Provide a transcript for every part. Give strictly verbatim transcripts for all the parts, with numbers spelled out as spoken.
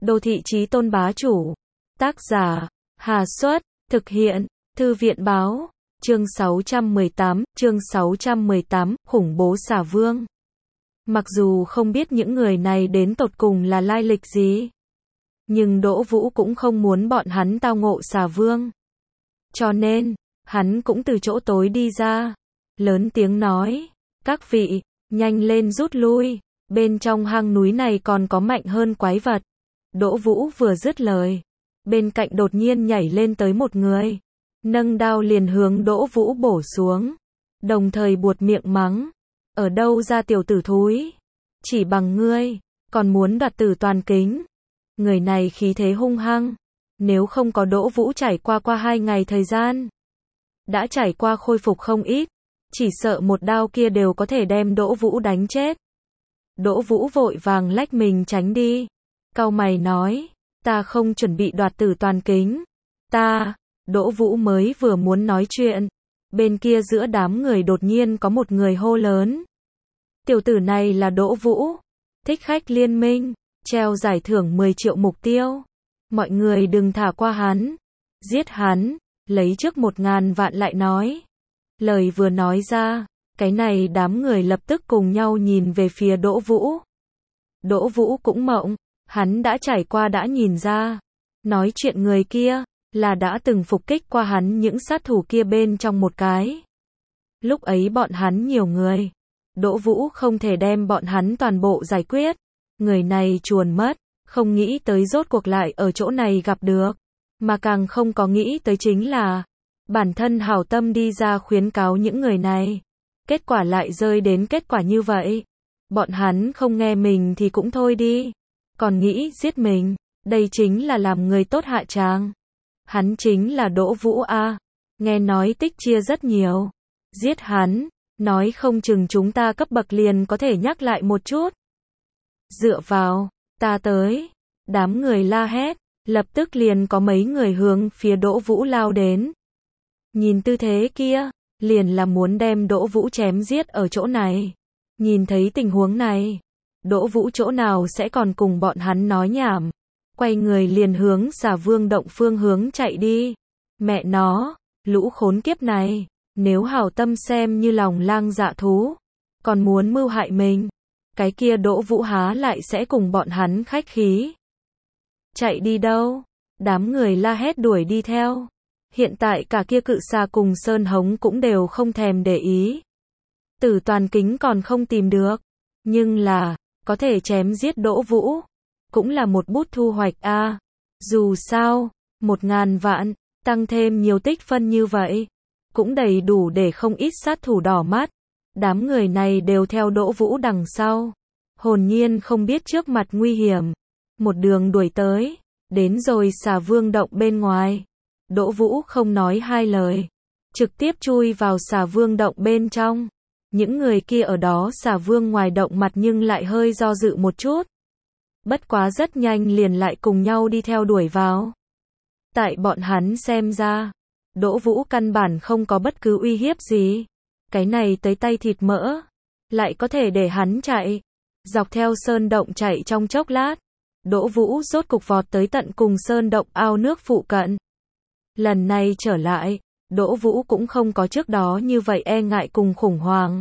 Đô thị chí tôn bá chủ. Tác giả, Hà Xuất, thực hiện, Thư viện báo, chương sáu trăm mười tám, chương sáu trăm mười tám, khủng bố xà vương. Mặc dù không biết những người này đến tột cùng là lai lịch gì, nhưng Đỗ Vũ cũng không muốn bọn hắn tao ngộ xà vương. Cho nên, hắn cũng từ chỗ tối đi ra, lớn tiếng nói, các vị, nhanh lên rút lui, bên trong hang núi này còn có mạnh hơn quái vật. Đỗ Vũ vừa dứt lời, bên cạnh đột nhiên nhảy lên tới một người, nâng đao liền hướng Đỗ Vũ bổ xuống, đồng thời buột miệng mắng, ở đâu ra tiểu tử thúi, chỉ bằng ngươi, còn muốn đoạt tử toàn kính. Người này khí thế hung hăng, nếu không có Đỗ Vũ trải qua qua hai ngày thời gian, đã trải qua khôi phục không ít, chỉ sợ một đao kia đều có thể đem Đỗ Vũ đánh chết. Đỗ Vũ vội vàng lách mình tránh đi, cau mày nói, ta không chuẩn bị đoạt tử toàn kính, ta, Đỗ Vũ mới vừa muốn nói chuyện, bên kia giữa đám người đột nhiên có một người hô lớn. Tiểu tử này là Đỗ Vũ, thích khách liên minh, treo giải thưởng mười triệu mục tiêu. Mọi người đừng thả qua hắn, giết hắn, lấy trước một ngàn vạn lại nói. Lời vừa nói ra, cái này đám người lập tức cùng nhau nhìn về phía Đỗ Vũ. Đỗ Vũ cũng mộng, hắn đã trải qua đã nhìn ra, nói chuyện người kia, là đã từng phục kích qua hắn những sát thủ kia bên trong một cái. Lúc ấy bọn hắn nhiều người, Đỗ Vũ không thể đem bọn hắn toàn bộ giải quyết, người này chuồn mất, không nghĩ tới rốt cuộc lại ở chỗ này gặp được, mà càng không có nghĩ tới chính là, bản thân hảo tâm đi ra khuyến cáo những người này, kết quả lại rơi đến kết quả như vậy. Bọn hắn không nghe mình thì cũng thôi đi, còn nghĩ giết mình, đây chính là làm người tốt hạ tràng. Hắn chính là Đỗ Vũ a, nghe nói tích chia rất nhiều, giết hắn, nói không chừng chúng ta cấp bậc liền có thể nhắc lại một chút. Dựa vào, ta tới, đám người la hét, lập tức liền có mấy người hướng phía Đỗ Vũ lao đến. Nhìn tư thế kia, liền là muốn đem Đỗ Vũ chém giết ở chỗ này. Nhìn thấy tình huống này, Đỗ Vũ chỗ nào sẽ còn cùng bọn hắn nói nhảm, quay người liền hướng Xà Vương động phương hướng chạy đi. Mẹ nó, lũ khốn kiếp này, nếu hảo tâm xem như lòng lang dạ thú, còn muốn mưu hại mình, cái kia Đỗ Vũ há lại sẽ cùng bọn hắn khách khí. Chạy đi đâu? Đám người la hét đuổi đi theo. Hiện tại cả kia cự xà cùng Sơn Hống cũng đều không thèm để ý. Tử toàn kính còn không tìm được, nhưng là, có thể chém giết Đỗ Vũ, cũng là một bút thu hoạch a. À. Dù sao, một ngàn vạn, tăng thêm nhiều tích phân như vậy, cũng đầy đủ để không ít sát thủ đỏ mắt. Đám người này đều theo Đỗ Vũ đằng sau, hồn nhiên không biết trước mặt nguy hiểm, một đường đuổi tới, đến rồi Xà Vương động bên ngoài. Đỗ Vũ không nói hai lời, trực tiếp chui vào Xà Vương động bên trong. Những người kia ở đó Xà Vương ngoài động mặt nhưng lại hơi do dự một chút. Bất quá rất nhanh liền lại cùng nhau đi theo đuổi vào. Tại bọn hắn xem ra, Đỗ Vũ căn bản không có bất cứ uy hiếp gì. Cái này tới tay thịt mỡ, lại có thể để hắn chạy. Dọc theo sơn động chạy trong chốc lát, Đỗ Vũ rốt cục vọt tới tận cùng sơn động ao nước phụ cận. Lần này trở lại, Đỗ Vũ cũng không có trước đó như vậy e ngại cùng khủng hoảng.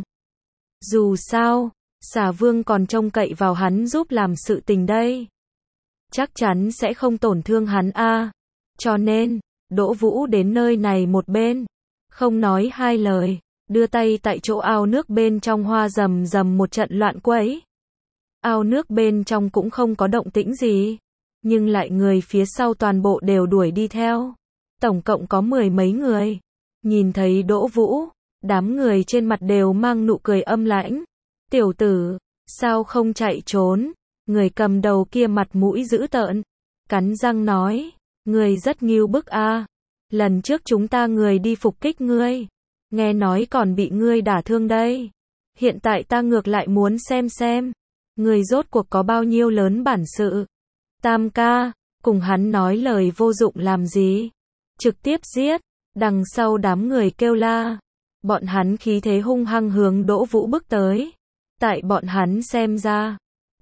Dù sao, Xà Vương còn trông cậy vào hắn giúp làm sự tình đây. Chắc chắn sẽ không tổn thương hắn a. À. Cho nên, Đỗ Vũ đến nơi này một bên, không nói hai lời, đưa tay tại chỗ ao nước bên trong hoa rầm rầm một trận loạn quấy. Ao nước bên trong cũng không có động tĩnh gì, nhưng lại người phía sau toàn bộ đều đuổi đi theo. Tổng cộng có mười mấy người. Nhìn thấy Đỗ Vũ, đám người trên mặt đều mang nụ cười âm lãnh. Tiểu tử, sao không chạy trốn? Người cầm đầu kia mặt mũi dữ tợn, cắn răng nói, ngươi rất nghiêu bức a. À. Lần trước chúng ta người đi phục kích ngươi, nghe nói còn bị ngươi đả thương đây. Hiện tại ta ngược lại muốn xem xem, ngươi rốt cuộc có bao nhiêu lớn bản sự. Tam ca, cùng hắn nói lời vô dụng làm gì? Trực tiếp giết. Đằng sau đám người kêu la, bọn hắn khí thế hung hăng hướng Đỗ Vũ bước tới. Tại bọn hắn xem ra,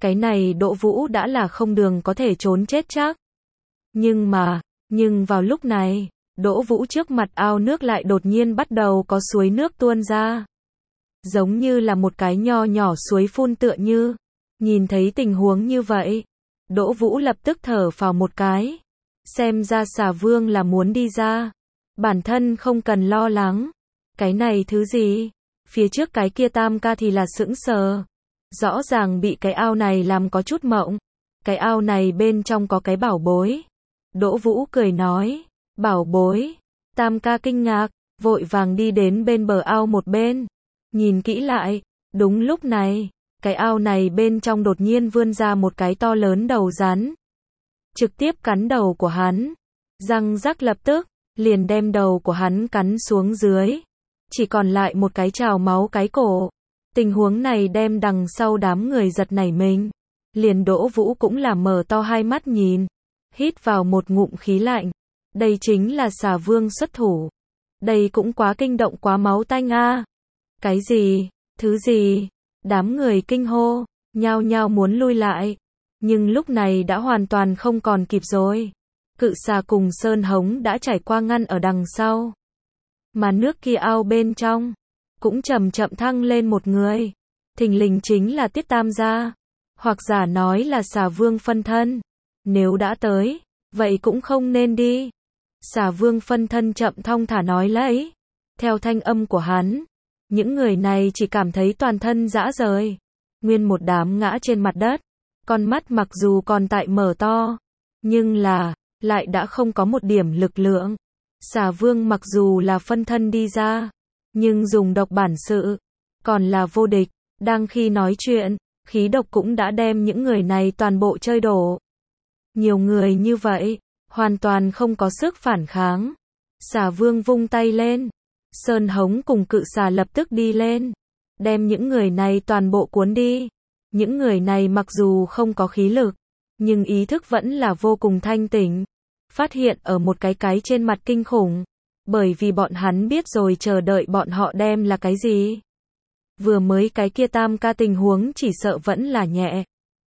Cái này Đỗ Vũ đã là không đường có thể trốn chết chắc. Nhưng mà, nhưng vào lúc này, Đỗ Vũ trước mặt ao nước lại đột nhiên bắt đầu có suối nước tuôn ra. Giống như là một cái nho nhỏ suối phun tựa như. Nhìn thấy tình huống như vậy, Đỗ Vũ lập tức thở phào một cái. Xem ra Xà Vương là muốn đi ra. Bản thân không cần lo lắng. Cái này thứ gì? Phía trước cái kia Tam ca thì là sững sờ. Rõ ràng bị cái ao này làm có chút mộng. Cái ao này bên trong có cái bảo bối. Đỗ Vũ cười nói. Bảo bối. Tam ca kinh ngạc, vội vàng đi đến bên bờ ao một bên. Nhìn kỹ lại, đúng lúc này, cái ao này bên trong đột nhiên vươn ra một cái to lớn đầu rắn. Trực tiếp cắn đầu của hắn. Răng rắc lập tức, liền đem đầu của hắn cắn xuống dưới. Chỉ còn lại một cái trào máu cái cổ. Tình huống này đem đằng sau đám người giật nảy mình. Liền Đỗ Vũ cũng là mở to hai mắt nhìn. Hít vào một ngụm khí lạnh. Đây chính là Xà Vương xuất thủ. Đây cũng quá kinh động quá máu tanh a. Cái gì? Thứ gì? Đám người kinh hô, nhao nhao muốn lui lại. Nhưng lúc này đã hoàn toàn không còn kịp rồi. Cự xà cùng Sơn Hống đã trải qua ngăn ở đằng sau. Mà nước kia ao bên trong, cũng chậm chậm thăng lên một người. Thình lình chính là Tiết Tam gia. Hoặc giả nói là Xà Vương phân thân. Nếu đã tới, vậy cũng không nên đi. Xà Vương phân thân chậm thong thả nói lấy. Theo thanh âm của hắn, những người này chỉ cảm thấy toàn thân rã rời. Nguyên một đám ngã trên mặt đất. Con mắt mặc dù còn tại mở to, nhưng là, lại đã không có một điểm lực lượng. Xà Vương mặc dù là phân thân đi ra, nhưng dùng độc bản sự, còn là vô địch. Đang khi nói chuyện, khí độc cũng đã đem những người này toàn bộ chơi đổ. Nhiều người như vậy, hoàn toàn không có sức phản kháng. Xà Vương vung tay lên. Sơn Hống cùng cự xà lập tức đi lên. Đem những người này toàn bộ cuốn đi. Những người này mặc dù không có khí lực, nhưng ý thức vẫn là vô cùng thanh tỉnh. Phát hiện ở một cái cái trên mặt kinh khủng. Bởi vì bọn hắn biết rồi chờ đợi bọn họ đem là cái gì. Vừa mới cái kia Tam ca tình huống chỉ sợ vẫn là nhẹ.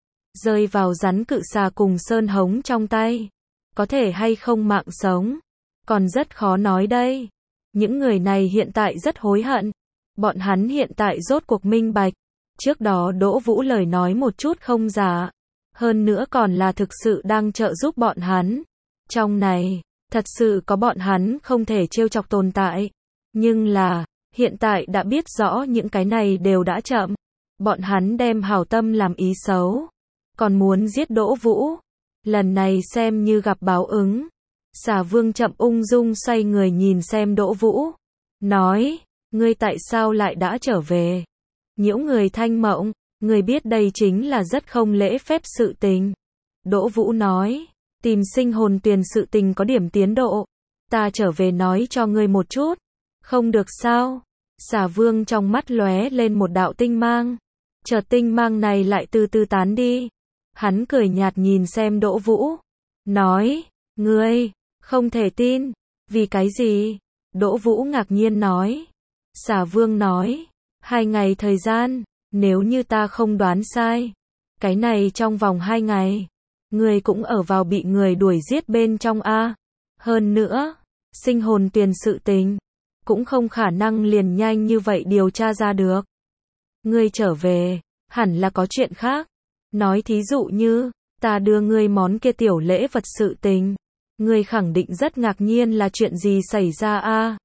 Rơi vào rắn cự xà cùng Sơn Hống trong tay. Có thể hay không mạng sống. Còn rất khó nói đây. Những người này hiện tại rất hối hận. Bọn hắn hiện tại rốt cuộc minh bạch. Trước đó Đỗ Vũ lời nói một chút không giả. Hơn nữa còn là thực sự đang trợ giúp bọn hắn. Trong này, thật sự có bọn hắn không thể trêu chọc tồn tại. Nhưng là, hiện tại đã biết rõ những cái này đều đã chậm. Bọn hắn đem hảo tâm làm ý xấu. Còn muốn giết Đỗ Vũ. Lần này xem như gặp báo ứng. Xà Vương chậm ung dung xoay người nhìn xem Đỗ Vũ. Nói, ngươi tại sao lại đã trở về? Nhiễu người thanh mộng, ngươi biết đây chính là rất không lễ phép sự tình. Đỗ Vũ nói, tìm sinh hồn tuyền sự tình có điểm tiến độ. Ta trở về nói cho ngươi một chút. Không được sao? Xà Vương trong mắt lóe lên một đạo tinh mang. Chợt tinh mang này lại từ từ tán đi. Hắn cười nhạt nhìn xem Đỗ Vũ. Nói, ngươi, không thể tin. Vì cái gì? Đỗ Vũ ngạc nhiên nói. Xà Vương nói, hai ngày thời gian, nếu như ta không đoán sai. Cái này trong vòng hai ngày, ngươi cũng ở vào bị người đuổi giết bên trong a. Hơn nữa, sinh hồn tuyền sự tình, cũng không khả năng liền nhanh như vậy điều tra ra được. Ngươi trở về, hẳn là có chuyện khác. Nói thí dụ như, ta đưa ngươi món kia tiểu lễ vật sự tình. Ngươi khẳng định rất ngạc nhiên là chuyện gì xảy ra a.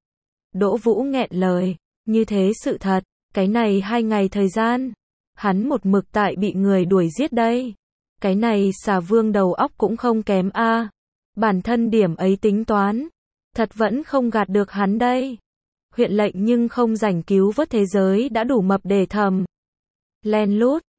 Đỗ Vũ nghẹn lời, như thế sự thật, cái này hai ngày thời gian, hắn một mực tại bị người đuổi giết đây. Cái này Xà Vương đầu óc cũng không kém a. Bản thân điểm ấy tính toán, thật vẫn không gạt được hắn đây. Huyện lệnh nhưng không rảnh cứu vớt thế giới đã đủ mập để thầm. Len lút,